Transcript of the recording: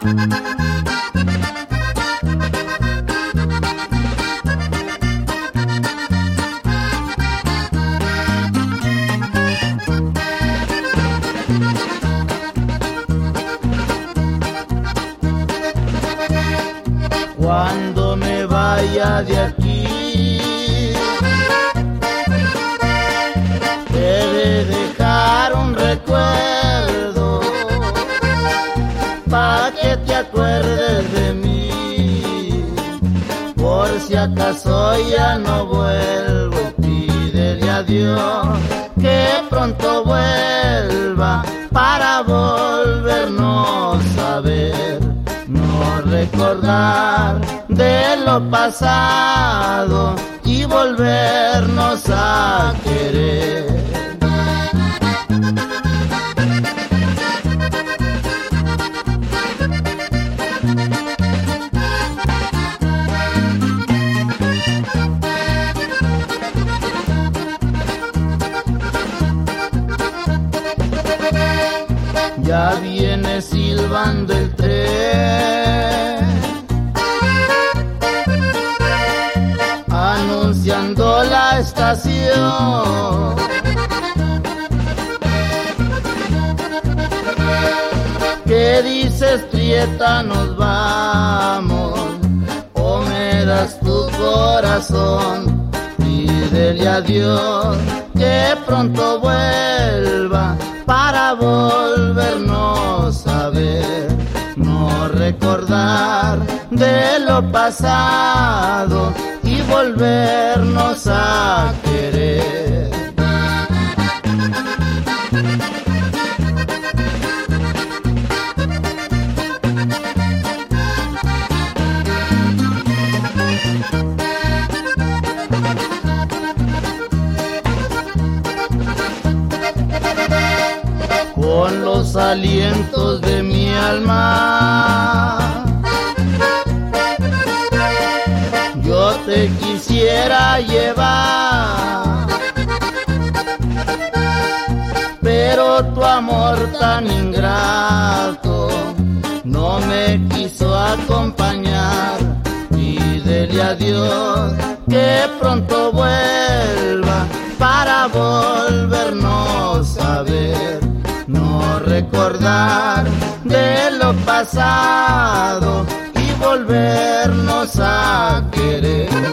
Cuando me vaya de aquí, he de dejar un recuerdo pa' que te acuerdes de mí. Por si acaso ya no vuelvo, pídele a Dios que pronto vuelva para volvernos a ver. No recordar de lo pasado y volvernos a querer. Ya viene silbando el tren, anunciando la estación. ¿Qué dices, Prieta, nos vamos? ¿O me das tu corazón? Pídele a Dios que pronto vuelva para volvernos a ver. No recordar de lo pasado y volvernos a querer. Con los alientos de mi alma, yo te quisiera llevar, pero tu amor tan ingrato no me quiso acompañar. Pídele a Dios que pronto vuelva para volvernos a ver. No recordar de lo pasado y volvernos a querer.